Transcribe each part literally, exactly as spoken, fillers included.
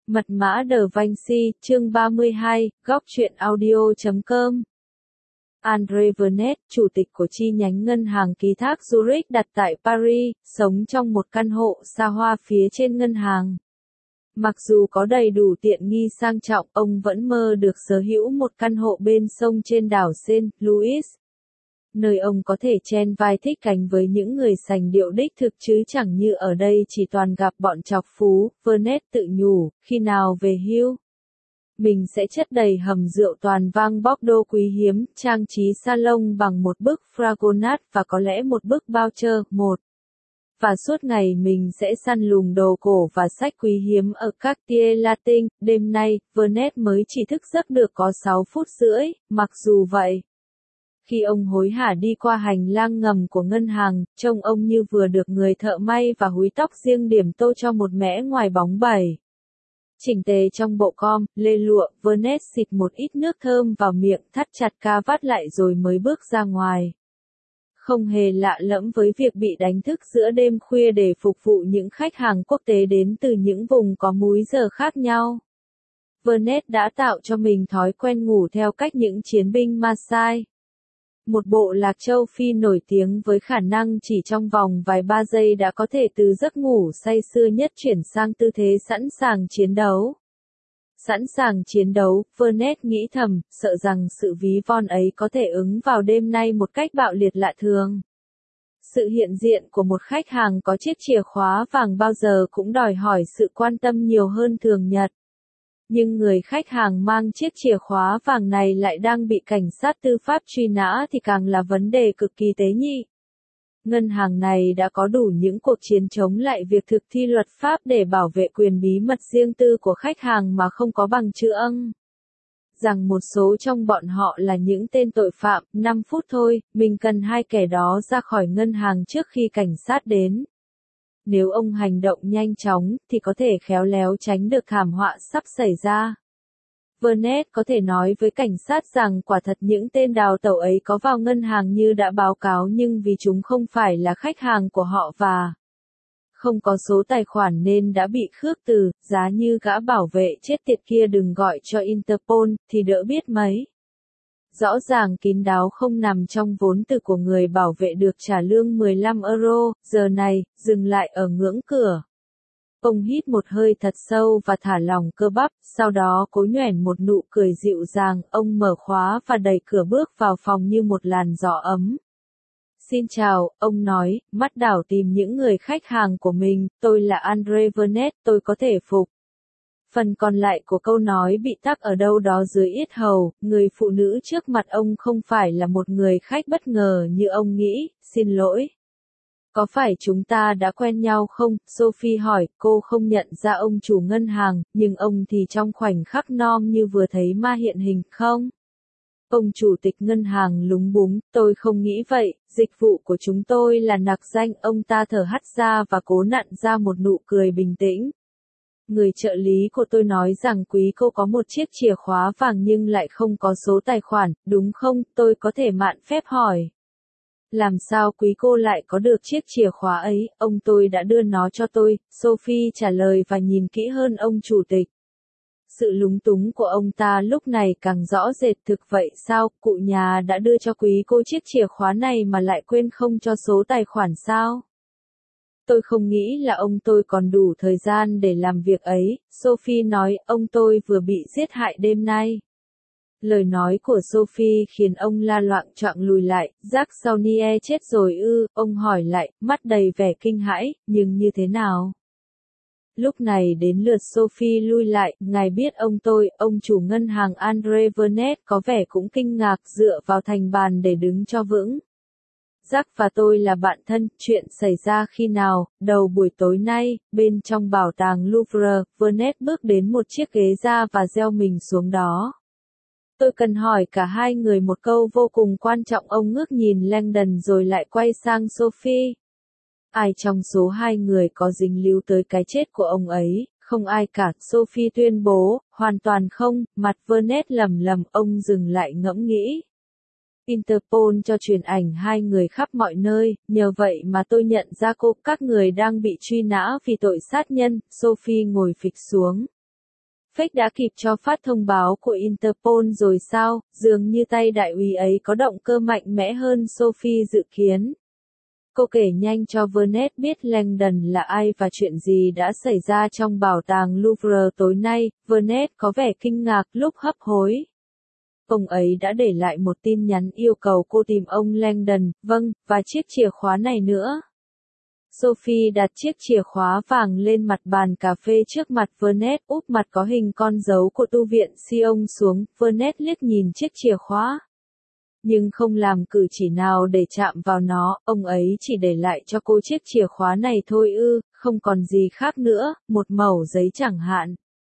Mật mã Da Vinci, chương ba mươi hai, góc truyện audio chấm com. Andre Vernet, chủ tịch của chi nhánh ngân hàng ký thác Zurich đặt tại Paris, sống trong một căn hộ xa hoa phía trên ngân hàng. Mặc dù có đầy đủ tiện nghi sang trọng, ông vẫn mơ được sở hữu một căn hộ bên sông trên đảo Saint Louis, nơi ông có thể chen vai thích cánh với những người sành điệu đích thực chứ chẳng như ở đây chỉ toàn gặp bọn chọc phú. Vernet tự nhủ, khi nào về hưu, mình sẽ chất đầy hầm rượu toàn vang Bordeaux quý hiếm, trang trí salon bằng một bức Fragonard và có lẽ một bức Boucher, một. Và suốt ngày mình sẽ săn lùng đồ cổ và sách quý hiếm ở Cartier Latin. Đêm nay, Vernet mới chỉ thức giấc được có sáu phút rưỡi, mặc dù vậy. Khi ông hối hả đi qua hành lang ngầm của ngân hàng, trông ông như vừa được người thợ may và húi tóc riêng điểm tô cho một mẽ ngoài bóng bẩy. Chỉnh tề trong bộ com, lê lụa, Vernet xịt một ít nước thơm vào miệng, thắt chặt cà vạt lại rồi mới bước ra ngoài. Không hề lạ lẫm với việc bị đánh thức giữa đêm khuya để phục vụ những khách hàng quốc tế đến từ những vùng có múi giờ khác nhau. Vernet đã tạo cho mình thói quen ngủ theo cách những chiến binh Maasai. Một bộ lạc châu Phi nổi tiếng với khả năng chỉ trong vòng vài ba giây đã có thể từ giấc ngủ say sưa nhất chuyển sang tư thế sẵn sàng chiến đấu. Sẵn sàng chiến đấu, Vernet nghĩ thầm, sợ rằng sự ví von ấy có thể ứng vào đêm nay một cách bạo liệt lạ thường. Sự hiện diện của một khách hàng có chiếc chìa khóa vàng bao giờ cũng đòi hỏi sự quan tâm nhiều hơn thường nhật. Nhưng người khách hàng mang chiếc chìa khóa vàng này lại đang bị cảnh sát tư pháp truy nã thì càng là vấn đề cực kỳ tế nhị. Ngân hàng này đã có đủ những cuộc chiến chống lại việc thực thi luật pháp để bảo vệ quyền bí mật riêng tư của khách hàng mà không có bằng chứng ưng. Rằng một số trong bọn họ là những tên tội phạm. Năm phút thôi, mình cần hai kẻ đó ra khỏi ngân hàng trước khi cảnh sát đến. Nếu ông hành động nhanh chóng, thì có thể khéo léo tránh được thảm họa sắp xảy ra. Vernet có thể nói với cảnh sát rằng quả thật những tên đào tẩu ấy có vào ngân hàng như đã báo cáo nhưng vì chúng không phải là khách hàng của họ và không có số tài khoản nên đã bị khước từ, giá như gã bảo vệ chết tiệt kia đừng gọi cho Interpol, thì đỡ biết mấy. Rõ ràng kín đáo không nằm trong vốn từ của người bảo vệ được trả lương mười lăm euro, giờ này, dừng lại ở ngưỡng cửa. Ông hít một hơi thật sâu và thả lỏng cơ bắp, sau đó cố nhoẻn một nụ cười dịu dàng, ông mở khóa và đẩy cửa bước vào phòng như một làn gió ấm. Xin chào, ông nói, mắt đảo tìm những người khách hàng của mình, tôi là Andre Vernet, tôi có thể phục. Phần còn lại của câu nói bị tắc ở đâu đó dưới yết hầu, người phụ nữ trước mặt ông không phải là một người khách bất ngờ như ông nghĩ, xin lỗi. Có phải chúng ta đã quen nhau không? Sophie hỏi, cô không nhận ra ông chủ ngân hàng, nhưng ông thì trong khoảnh khắc non như vừa thấy ma hiện hình không? Ông chủ tịch ngân hàng lúng búng, tôi không nghĩ vậy, dịch vụ của chúng tôi là nặc danh, ông ta thở hắt ra và cố nặn ra một nụ cười bình tĩnh. Người trợ lý của tôi nói rằng quý cô có một chiếc chìa khóa vàng nhưng lại không có số tài khoản, đúng không? Tôi có thể mạn phép hỏi. Làm sao quý cô lại có được chiếc chìa khóa ấy? Ông tôi đã đưa nó cho tôi, Sophie trả lời và nhìn kỹ hơn ông chủ tịch. Sự lúng túng của ông ta lúc này càng rõ rệt. Thực vậy sao, cụ nhà đã đưa cho quý cô chiếc chìa khóa này mà lại quên không cho số tài khoản sao? Tôi không nghĩ là ông tôi còn đủ thời gian để làm việc ấy, Sophie nói, ông tôi vừa bị giết hại đêm nay. Lời nói của Sophie khiến ông la loạng choạng lùi lại, Jacques Saunier chết rồi ư, ông hỏi lại, mắt đầy vẻ kinh hãi, nhưng như thế nào? Lúc này đến lượt Sophie lui lại, ngài biết ông tôi, ông chủ ngân hàng Andre Vernet có vẻ cũng kinh ngạc dựa vào thành bàn để đứng cho vững. Jacques và tôi là bạn thân, chuyện xảy ra khi nào? Đầu buổi tối nay, bên trong bảo tàng Louvre, Vernet bước đến một chiếc ghế ra và gieo mình xuống đó. Tôi cần hỏi cả hai người một câu vô cùng quan trọng. Ông ngước nhìn Langdon rồi lại quay sang Sophie. Ai trong số hai người có dính líu tới cái chết của ông ấy? Không ai cả, Sophie tuyên bố, hoàn toàn không. Mặt Vernet lầm lầm, ông dừng lại ngẫm nghĩ. Interpol cho truyền ảnh hai người khắp mọi nơi, nhờ vậy mà tôi nhận ra cô, các người đang bị truy nã vì tội sát nhân. Sophie ngồi phịch xuống. Fake đã kịp cho phát thông báo của Interpol rồi sao, dường như tay đại úy ấy có động cơ mạnh mẽ hơn Sophie dự kiến. Cô kể nhanh cho Vernet biết Langdon là ai và chuyện gì đã xảy ra trong bảo tàng Louvre tối nay. Vernet có vẻ kinh ngạc lúc hấp hối. Ông ấy đã để lại một tin nhắn yêu cầu cô tìm ông Langdon, vâng, và chiếc chìa khóa này nữa. Sophie đặt chiếc chìa khóa vàng lên mặt bàn cà phê trước mặt Vernet, úp mặt có hình con dấu của tu viện Sion xuống. Vernet liếc nhìn chiếc chìa khóa, nhưng không làm cử chỉ nào để chạm vào nó. Ông ấy chỉ để lại cho cô chiếc chìa khóa này thôi ư, không còn gì khác nữa, một mẩu giấy chẳng hạn.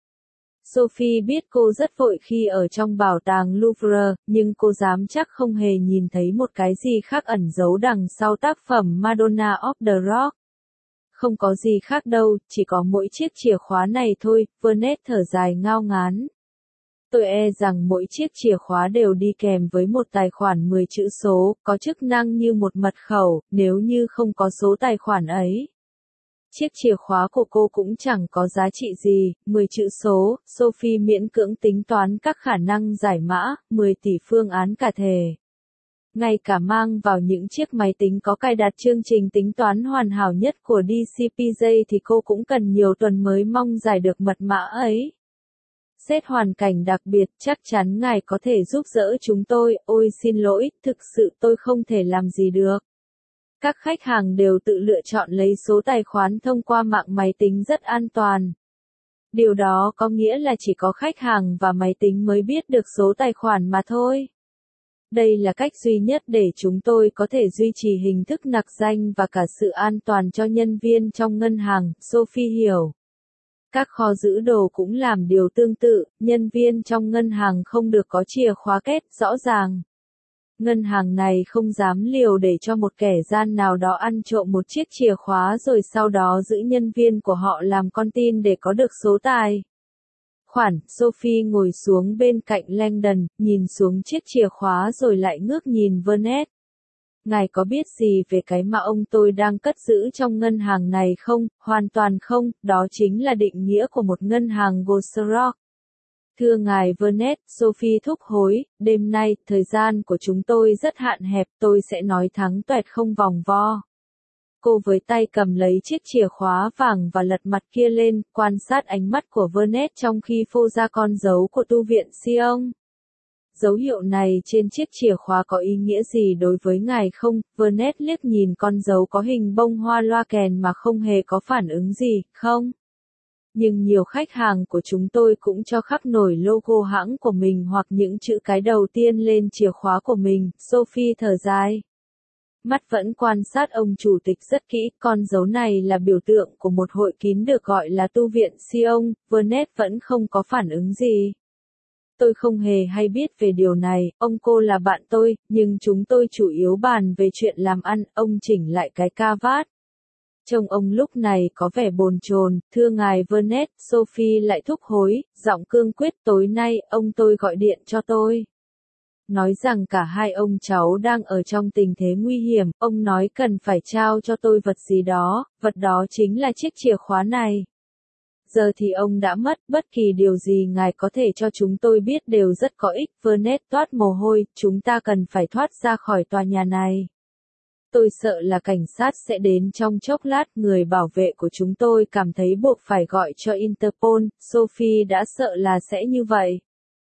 Sophie biết cô rất vội khi ở trong bảo tàng Louvre, nhưng cô dám chắc không hề nhìn thấy một cái gì khác ẩn giấu đằng sau tác phẩm Madonna of the Rock. Không có gì khác đâu, chỉ có mỗi chiếc chìa khóa này thôi. Vernet thở dài ngao ngán. Tôi e rằng mỗi chiếc chìa khóa đều đi kèm với một tài khoản mười chữ số, có chức năng như một mật khẩu, nếu như không có số tài khoản ấy. Chiếc chìa khóa của cô cũng chẳng có giá trị gì. Mười chữ số. Sophie miễn cưỡng tính toán các khả năng giải mã, mười tỷ phương án cả thể. Ngay cả mang vào những chiếc máy tính có cài đặt chương trình tính toán hoàn hảo nhất của đê xê pê jay thì cô cũng cần nhiều tuần mới mong giải được mật mã ấy. Xét hoàn cảnh đặc biệt, chắc chắn ngài có thể giúp đỡ chúng tôi. Ôi xin lỗi, thực sự tôi không thể làm gì được. Các khách hàng đều tự lựa chọn lấy số tài khoán thông qua mạng máy tính rất an toàn. Điều đó có nghĩa là chỉ có khách hàng và máy tính mới biết được số tài khoản mà thôi. Đây là cách duy nhất để chúng tôi có thể duy trì hình thức nặc danh và cả sự an toàn cho nhân viên trong ngân hàng, Sophie hiểu. Các kho giữ đồ cũng làm điều tương tự, nhân viên trong ngân hàng không được có chìa khóa két rõ ràng. Ngân hàng này không dám liều để cho một kẻ gian nào đó ăn trộm một chiếc chìa khóa rồi sau đó giữ nhân viên của họ làm con tin để có được số tài khoản. Sophie ngồi xuống bên cạnh Langdon, nhìn xuống chiếc chìa khóa rồi lại ngước nhìn Vernet. Ngài có biết gì về cái mà ông tôi đang cất giữ trong ngân hàng này không? Hoàn toàn không, đó chính là định nghĩa của một ngân hàng Gosrock. Thưa ngài Vernet, Sophie thúc hối, đêm nay, thời gian của chúng tôi rất hạn hẹp, tôi sẽ nói thắng toẹt không vòng vo. Cô với tay cầm lấy chiếc chìa khóa vàng và lật mặt kia lên, quan sát ánh mắt của Vernet trong khi phô ra con dấu của tu viện Sion. Dấu hiệu này trên chiếc chìa khóa có ý nghĩa gì đối với ngài không? Vernet liếc nhìn con dấu có hình bông hoa loa kèn mà không hề có phản ứng gì, không? Nhưng nhiều khách hàng của chúng tôi cũng cho khắc nổi logo hãng của mình hoặc những chữ cái đầu tiên lên chìa khóa của mình. Sophie thở dài. Mắt vẫn quan sát ông chủ tịch rất kỹ, con dấu này là biểu tượng của một hội kín được gọi là tu viện Sion. Vernet vẫn không có phản ứng gì. Tôi không hề hay biết về điều này, ông cô là bạn tôi, nhưng chúng tôi chủ yếu bàn về chuyện làm ăn. Ông chỉnh lại cái ca vát. Trông ông lúc này có vẻ bồn chồn. Thưa ngài Vernet, Sophie lại thúc hối, giọng cương quyết. Tối nay, ông tôi gọi điện cho tôi. Nói rằng cả hai ông cháu đang ở trong tình thế nguy hiểm, ông nói cần phải trao cho tôi vật gì đó, vật đó chính là chiếc chìa khóa này. Giờ thì ông đã mất, bất kỳ điều gì ngài có thể cho chúng tôi biết đều rất có ích. Vernet toát mồ hôi, chúng ta cần phải thoát ra khỏi tòa nhà này. Tôi sợ là cảnh sát sẽ đến trong chốc lát. Người bảo vệ của chúng tôi cảm thấy buộc phải gọi cho Interpol. Sophie đã sợ là sẽ như vậy.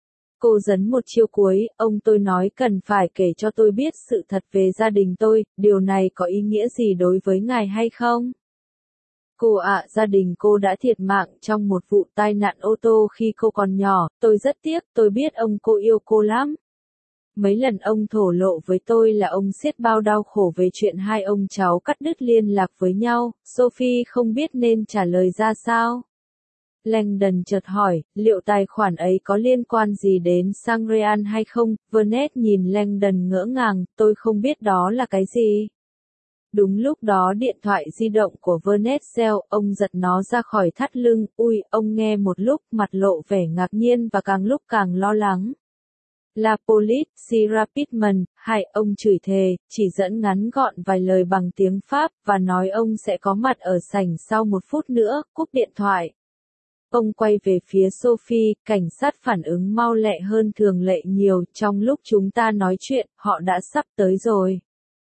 Cô dấn một chiêu cuối, ông tôi nói cần phải kể cho tôi biết sự thật về gia đình tôi, điều này có ý nghĩa gì đối với ngài hay không? Cô ạ, à, gia đình cô đã thiệt mạng trong một vụ tai nạn ô tô khi cô còn nhỏ, tôi rất tiếc, tôi biết ông cô yêu cô lắm. Mấy lần ông thổ lộ với tôi là ông xiết bao đau khổ về chuyện hai ông cháu cắt đứt liên lạc với nhau. Sophie không biết nên trả lời ra sao. Langdon chợt hỏi, liệu tài khoản ấy có liên quan gì đến Sangreal hay không? Vernet nhìn Langdon ngỡ ngàng, tôi không biết đó là cái gì. Đúng lúc đó điện thoại di động của Vernet reo, ông giật nó ra khỏi thắt lưng. Ui, ông nghe một lúc, mặt lộ vẻ ngạc nhiên và càng lúc càng lo lắng. La police, Syrah Pitman, hai ông chửi thề, chỉ dẫn ngắn gọn vài lời bằng tiếng Pháp, và nói ông sẽ có mặt ở sảnh sau một phút nữa, cúp điện thoại. Ông quay về phía Sophie, cảnh sát phản ứng mau lẹ hơn thường lệ nhiều, trong lúc chúng ta nói chuyện, họ đã sắp tới rồi.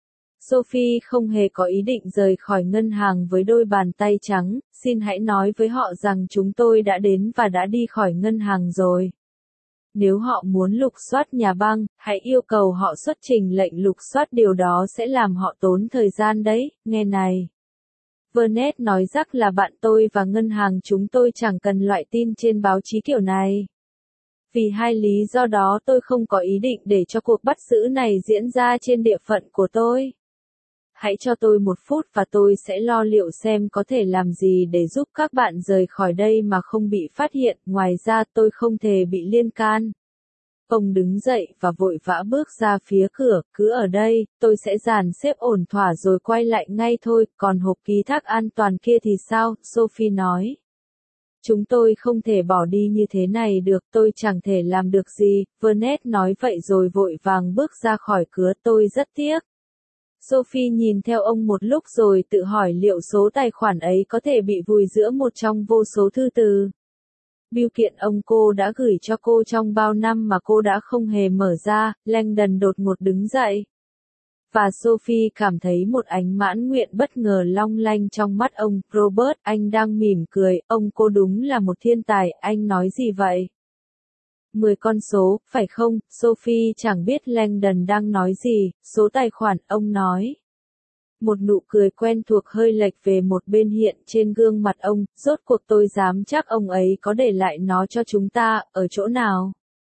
Sophie không hề có ý định rời khỏi ngân hàng với đôi bàn tay trắng, xin hãy nói với họ rằng chúng tôi đã đến và đã đi khỏi ngân hàng rồi. Nếu họ muốn lục soát nhà băng, hãy yêu cầu họ xuất trình lệnh lục soát, điều đó sẽ làm họ tốn thời gian đấy, nghe này. Vernet nói rắc là bạn tôi và ngân hàng chúng tôi chẳng cần loại tin trên báo chí kiểu này. Vì hai lý do đó tôi không có ý định để cho cuộc bắt giữ này diễn ra trên địa phận của tôi. Hãy cho tôi một phút và tôi sẽ lo liệu xem có thể làm gì để giúp các bạn rời khỏi đây mà không bị phát hiện, ngoài ra tôi không thể bị liên can. Ông đứng dậy và vội vã bước ra phía cửa, cứ ở đây, tôi sẽ dàn xếp ổn thỏa rồi quay lại ngay thôi, còn hộp ký thác an toàn kia thì sao, Sophie nói. Chúng tôi không thể bỏ đi như thế này được, tôi chẳng thể làm được gì, Vernet nói vậy rồi vội vàng bước ra khỏi cửa, tôi rất tiếc. Sophie nhìn theo ông một lúc rồi tự hỏi liệu số tài khoản ấy có thể bị vùi giữa một trong vô số thư từ. Bưu kiện ông cô đã gửi cho cô trong bao năm mà cô đã không hề mở ra, Langdon đột ngột đứng dậy. Và Sophie cảm thấy một ánh mãn nguyện bất ngờ long lanh trong mắt ông. Robert, anh đang mỉm cười, ông cô đúng là một thiên tài, anh nói gì vậy? Mười con số, phải không? Sophie chẳng biết Langdon đang nói gì, số tài khoản, ông nói. Một nụ cười quen thuộc hơi lệch về một bên hiện trên gương mặt ông, rốt cuộc tôi dám chắc ông ấy có để lại nó cho chúng ta, ở chỗ nào?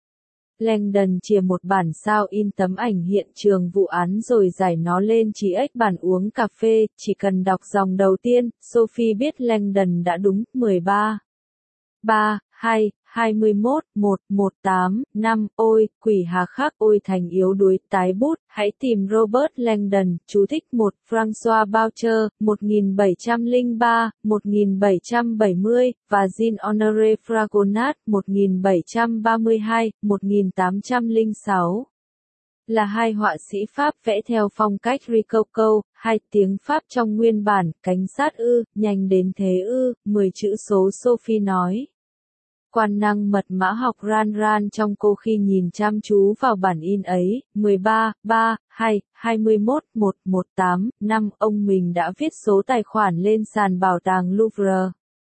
Langdon chìa một bản sao in tấm ảnh hiện trường vụ án rồi giải nó lên chỉ ếch bàn uống cà phê, chỉ cần đọc dòng đầu tiên, Sophie biết Langdon đã đúng, mười ba. ba, hai, hai mươi mốt, một, một tám, năm, ôi, quỷ hà khắc, ôi thành yếu đuối, tái bút, hãy tìm Robert Langdon, chú thích một, François Boucher, một nghìn bảy trăm lẻ ba, một nghìn bảy trăm bảy mươi, và Jean-Honoré Fragonard, một nghìn bảy trăm ba mươi hai, một nghìn tám trăm lẻ sáu. Là hai họa sĩ Pháp vẽ theo phong cách Rococo, hai tiếng Pháp trong nguyên bản, cảnh sát ư, nhanh đến thế ư, mười chữ số Sophie nói. Quan năng mật mã học ran ran trong cô khi nhìn chăm chú vào bản in ấy, mười ba, ba, hai, hai mươi mốt, một, một tám, năm, ông mình đã viết số tài khoản lên sàn bảo tàng Louvre.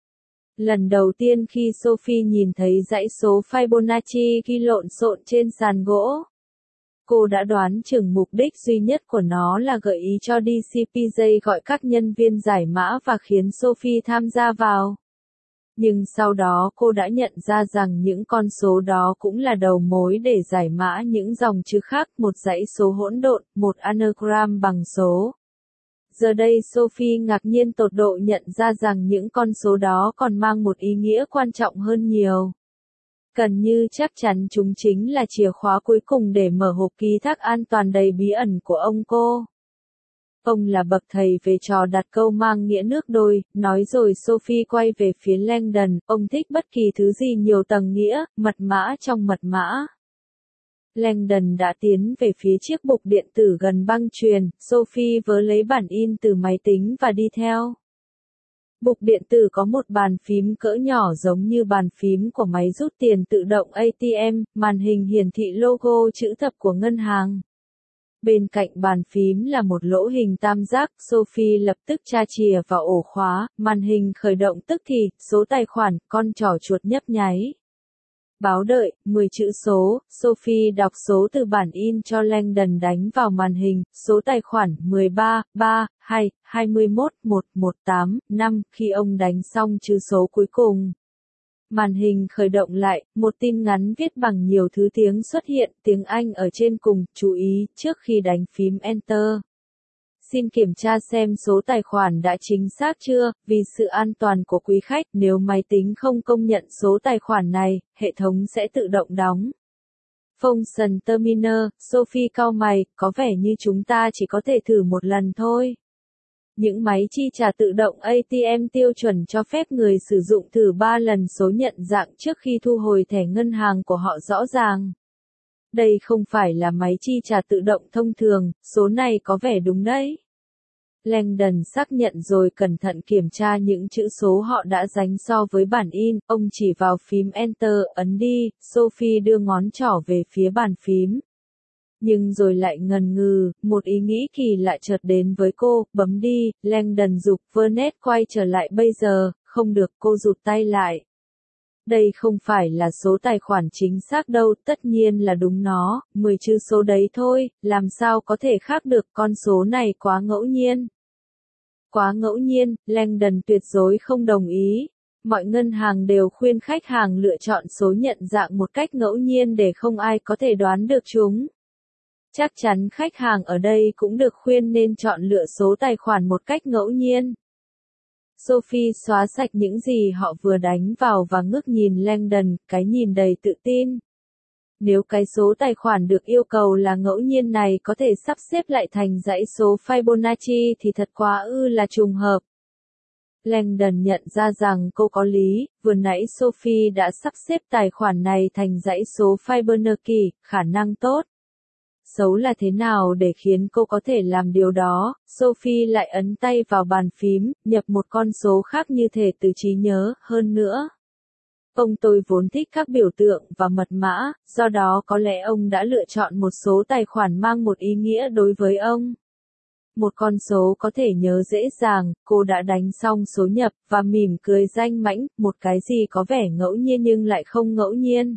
Lần đầu tiên khi Sophie nhìn thấy dãy số Fibonacci ghi lộn xộn trên sàn gỗ, cô đã đoán chừng mục đích duy nhất của nó là gợi ý cho đê xê pê gi gọi các nhân viên giải mã và khiến Sophie tham gia vào. Nhưng sau đó cô đã nhận ra rằng những con số đó cũng là đầu mối để giải mã những dòng chữ khác, một dãy số hỗn độn, một anagram bằng số. Giờ đây Sophie ngạc nhiên tột độ nhận ra rằng những con số đó còn mang một ý nghĩa quan trọng hơn nhiều. Gần như chắc chắn chúng chính là chìa khóa cuối cùng để mở hộp ký thác an toàn đầy bí ẩn của ông cô. Ông là bậc thầy về trò đặt câu mang nghĩa nước đôi, nói rồi Sophie quay về phía Langdon, ông thích bất kỳ thứ gì nhiều tầng nghĩa, mật mã trong mật mã. Langdon đã tiến về phía chiếc bục điện tử gần băng chuyền, Sophie vớ lấy bản in từ máy tính và đi theo. Bục điện tử có một bàn phím cỡ nhỏ giống như bàn phím của máy rút tiền tự động a tê em, màn hình hiển thị logo chữ thập của ngân hàng. Bên cạnh bàn phím là một lỗ hình tam giác, Sophie lập tức tra chìa vào ổ khóa, màn hình khởi động tức thì, số tài khoản, con trỏ chuột nhấp nháy. Báo đợi, mười chữ số, Sophie đọc số từ bản in cho Langdon đánh vào màn hình, số tài khoản mười ba, ba, hai, hai mươi mốt, một, một tám, năm, khi ông đánh xong chữ số cuối cùng. Màn hình khởi động lại, một tin ngắn viết bằng nhiều thứ tiếng xuất hiện, tiếng Anh ở trên cùng, chú ý, trước khi đánh phím Enter. Xin kiểm tra xem số tài khoản đã chính xác chưa, vì sự an toàn của quý khách, nếu máy tính không công nhận số tài khoản này, hệ thống sẽ tự động đóng. Function Terminer, Sophie cau mày, có vẻ như chúng ta chỉ có thể thử một lần thôi. Những máy chi trả tự động a tê em tiêu chuẩn cho phép người sử dụng thử ba lần số nhận dạng trước khi thu hồi thẻ ngân hàng của họ rõ ràng. Đây không phải là máy chi trả tự động thông thường, số này có vẻ đúng đấy. Langdon xác nhận rồi cẩn thận kiểm tra những chữ số họ đã dánh so với bản in, ông chỉ vào phím Enter, ấn đi, Sophie đưa ngón trỏ về phía bàn phím. Nhưng rồi lại ngần ngừ, một ý nghĩ kỳ lạ chợt đến với cô, bấm đi, Langdon giục, Vernet quay trở lại bây giờ, không được, cô rụt tay lại. Đây không phải là số tài khoản chính xác đâu, tất nhiên là đúng nó, mười chữ số đấy thôi, làm sao có thể khác được, con số này quá ngẫu nhiên. Quá ngẫu nhiên, Langdon tuyệt đối không đồng ý. Mọi ngân hàng đều khuyên khách hàng lựa chọn số nhận dạng một cách ngẫu nhiên để không ai có thể đoán được chúng. Chắc chắn khách hàng ở đây cũng được khuyên nên chọn lựa số tài khoản một cách ngẫu nhiên. Sophie xóa sạch những gì họ vừa đánh vào và ngước nhìn Langdon, cái nhìn đầy tự tin. Nếu cái số tài khoản được yêu cầu là ngẫu nhiên này có thể sắp xếp lại thành dãy số Fibonacci thì thật quá ư là trùng hợp. Langdon nhận ra rằng cô có lý, vừa nãy Sophie đã sắp xếp tài khoản này thành dãy số Fibonacci, khả năng tốt. Xấu là thế nào để khiến cô có thể làm điều đó, Sophie lại ấn tay vào bàn phím, nhập một con số khác như thể từ trí nhớ, hơn nữa. Ông tôi vốn thích các biểu tượng và mật mã, do đó có lẽ ông đã lựa chọn một số tài khoản mang một ý nghĩa đối với ông. Một con số có thể nhớ dễ dàng, cô đã đánh xong số nhập, và mỉm cười danh mãnh, một cái gì có vẻ ngẫu nhiên nhưng lại không ngẫu nhiên.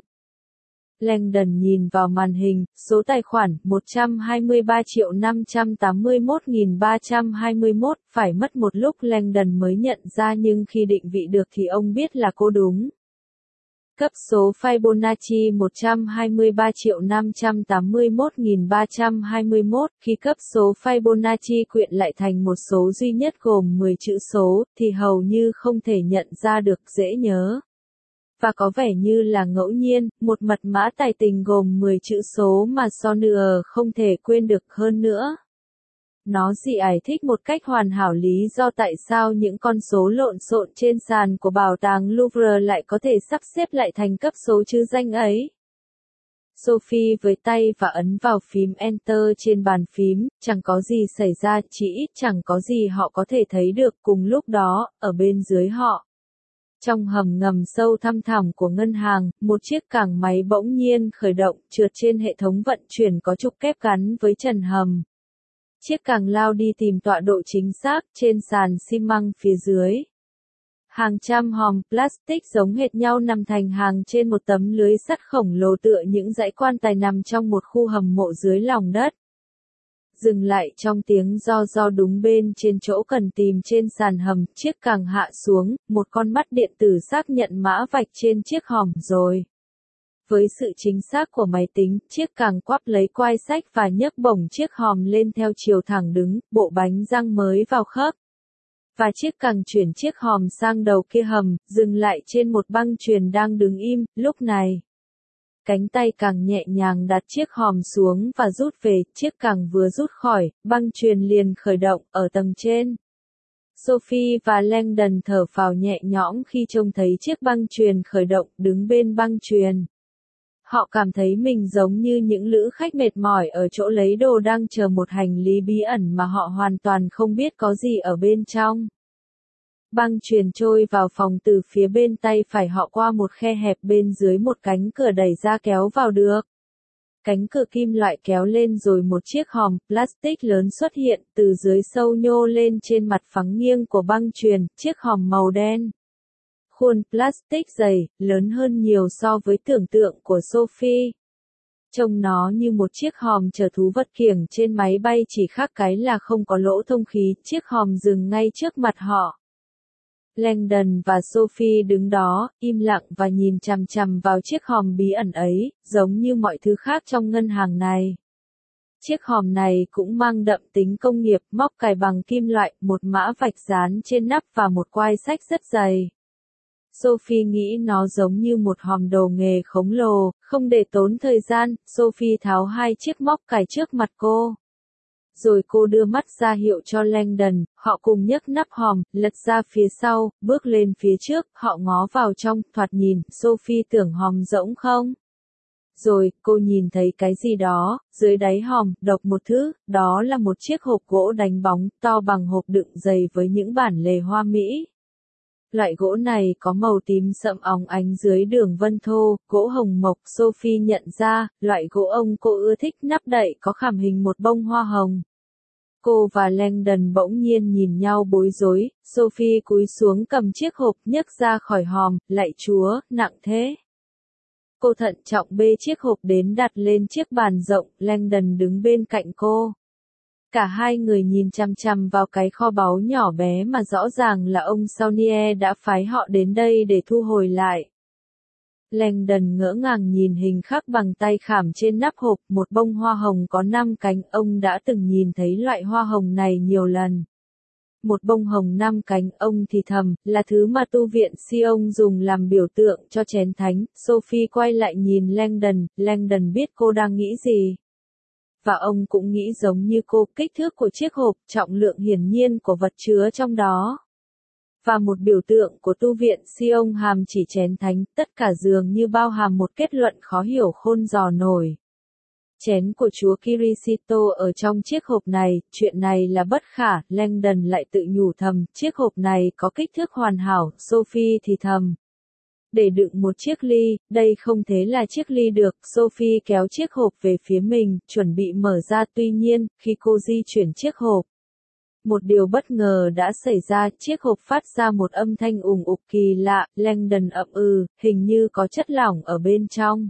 Langdon nhìn vào màn hình, số tài khoản một trăm hai mươi ba triệu năm trăm tám mươi mốt nghìn ba trăm hai mươi mốt, phải mất một lúc Langdon mới nhận ra nhưng khi định vị được thì ông biết là cô đúng. Cấp số Fibonacci một trăm hai mươi ba triệu năm trăm tám mươi mốt nghìn ba trăm hai mươi mốt, khi cấp số Fibonacci quyện lại thành một số duy nhất gồm mười chữ số, thì hầu như không thể nhận ra được, dễ nhớ. Và có vẻ như là ngẫu nhiên, một mật mã tài tình gồm mười chữ số mà Sawyer không thể quên được hơn nữa. Nó giải thích một cách hoàn hảo lý do tại sao những con số lộn xộn trên sàn của bảo tàng Louvre lại có thể sắp xếp lại thành cấp số chữ danh ấy. Sophie với tay và ấn vào phím Enter trên bàn phím, chẳng có gì xảy ra, chỉ ít chẳng có gì họ có thể thấy được. Cùng lúc đó, ở bên dưới họ, trong hầm ngầm sâu thăm thẳm của ngân hàng, một chiếc cảng máy bỗng nhiên khởi động, trượt trên hệ thống vận chuyển có trục kép gắn với trần hầm. Chiếc càng lao đi tìm tọa độ chính xác trên sàn xi măng phía dưới. Hàng trăm hòm plastic giống hệt nhau nằm thành hàng trên một tấm lưới sắt khổng lồ tựa những dãy quan tài nằm trong một khu hầm mộ dưới lòng đất. Dừng lại trong tiếng ro ro đúng bên trên chỗ cần tìm trên sàn hầm, chiếc càng hạ xuống, một con mắt điện tử xác nhận mã vạch trên chiếc hòm rồi. Với sự chính xác của máy tính, chiếc càng quắp lấy quai sách và nhấc bổng chiếc hòm lên theo chiều thẳng đứng, bộ bánh răng mới vào khớp. Và chiếc càng chuyển chiếc hòm sang đầu kia hầm, dừng lại trên một băng chuyền đang đứng im, lúc này. Cánh tay càng nhẹ nhàng đặt chiếc hòm xuống và rút về, chiếc càng vừa rút khỏi, băng chuyền liền khởi động, ở tầng trên. Sophie và Langdon thở phào nhẹ nhõm khi trông thấy chiếc băng chuyền khởi động, đứng bên băng chuyền. Họ cảm thấy mình giống như những lữ khách mệt mỏi ở chỗ lấy đồ đang chờ một hành lý bí ẩn mà họ hoàn toàn không biết có gì ở bên trong. Băng chuyền trôi vào phòng từ phía bên tay phải họ qua một khe hẹp bên dưới một cánh cửa đẩy ra kéo vào được. Cánh cửa kim loại kéo lên rồi một chiếc hòm plastic lớn xuất hiện từ dưới sâu nhô lên trên mặt phẳng nghiêng của băng chuyền, chiếc hòm màu đen. Khuôn plastic dày, lớn hơn nhiều so với tưởng tượng của Sophie. Trông nó như một chiếc hòm chở thú vật kiểng trên máy bay, chỉ khác cái là không có lỗ thông khí, chiếc hòm dừng ngay trước mặt họ. Langdon và Sophie đứng đó, im lặng và nhìn chằm chằm vào chiếc hòm bí ẩn ấy, giống như mọi thứ khác trong ngân hàng này. Chiếc hòm này cũng mang đậm tính công nghiệp, móc cài bằng kim loại, một mã vạch dán trên nắp và một quai sách rất dày. Sophie nghĩ nó giống như một hòm đồ nghề khổng lồ, không để tốn thời gian, Sophie tháo hai chiếc móc cài trước mặt cô. Rồi cô đưa mắt ra hiệu cho Langdon, họ cùng nhấc nắp hòm, lật ra phía sau, bước lên phía trước, họ ngó vào trong, thoạt nhìn, Sophie tưởng hòm rỗng không? Rồi, cô nhìn thấy cái gì đó, dưới đáy hòm, độc một thứ, đó là một chiếc hộp gỗ đánh bóng, to bằng hộp đựng giày với những bản lề hoa mỹ. Loại gỗ này có màu tím sậm óng ánh dưới đường vân thô, gỗ hồng mộc. Sophie nhận ra, loại gỗ ông cô ưa thích nắp đậy có khảm hình một bông hoa hồng. Cô và Langdon bỗng nhiên nhìn nhau bối rối, Sophie cúi xuống cầm chiếc hộp nhấc ra khỏi hòm, lạy Chúa, nặng thế. Cô thận trọng bê chiếc hộp đến đặt lên chiếc bàn rộng, Langdon đứng bên cạnh cô. Cả hai người nhìn chằm chằm vào cái kho báu nhỏ bé mà rõ ràng là ông Saunier đã phái họ đến đây để thu hồi lại. Langdon ngỡ ngàng nhìn hình khắc bằng tay khảm trên nắp hộp, một bông hoa hồng có năm cánh, ông đã từng nhìn thấy loại hoa hồng này nhiều lần. Một bông hồng năm cánh, ông thì thầm, là thứ mà tu viện Sion dùng làm biểu tượng cho chén thánh. Sophie quay lại nhìn Langdon, Langdon biết cô đang nghĩ gì. Và ông cũng nghĩ giống như cô, kích thước của chiếc hộp, trọng lượng hiển nhiên của vật chứa trong đó. Và một biểu tượng của tu viện Sion hàm chỉ chén thánh, tất cả dường như bao hàm một kết luận khó hiểu khôn dò nổi. Chén của Chúa Kitô ở trong chiếc hộp này, chuyện này là bất khả, Langdon lại tự nhủ thầm, chiếc hộp này có kích thước hoàn hảo, Sophie thì thầm. Để đựng một chiếc ly, đây không thể là chiếc ly được, Sophie kéo chiếc hộp về phía mình, chuẩn bị mở ra, tuy nhiên, khi cô di chuyển chiếc hộp. Một điều bất ngờ đã xảy ra, chiếc hộp phát ra một âm thanh ùng ục kỳ lạ, Langdon ậm ừ, hình như có chất lỏng ở bên trong.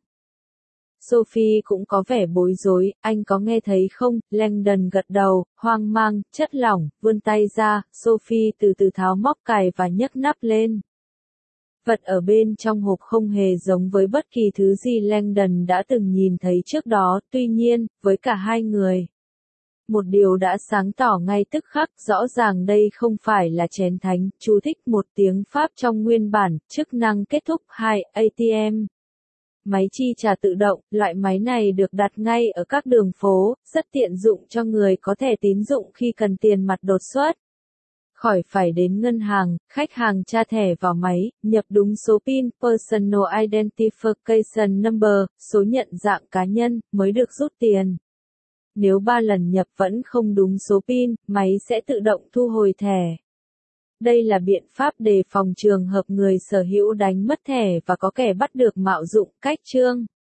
Sophie cũng có vẻ bối rối, anh có nghe thấy không? Langdon gật đầu, hoang mang, chất lỏng, vươn tay ra, Sophie từ từ tháo móc cài và nhấc nắp lên. Vật ở bên trong hộp không hề giống với bất kỳ thứ gì Langdon đã từng nhìn thấy trước đó, tuy nhiên, với cả hai người. Một điều đã sáng tỏ ngay tức khắc, rõ ràng đây không phải là chén thánh, chú thích một tiếng Pháp trong nguyên bản, chức năng kết thúc hai, a tê em. Máy chi trả tự động, loại máy này được đặt ngay ở các đường phố, rất tiện dụng cho người có thẻ tín dụng khi cần tiền mặt đột xuất. Khỏi phải đến ngân hàng, khách hàng tra thẻ vào máy, nhập đúng số pin, Personal Identification Number, số nhận dạng cá nhân, mới được rút tiền. Nếu ba lần nhập vẫn không đúng số pin, máy sẽ tự động thu hồi thẻ. Đây là biện pháp đề phòng trường hợp người sở hữu đánh mất thẻ và có kẻ bắt được mạo dụng cách chương.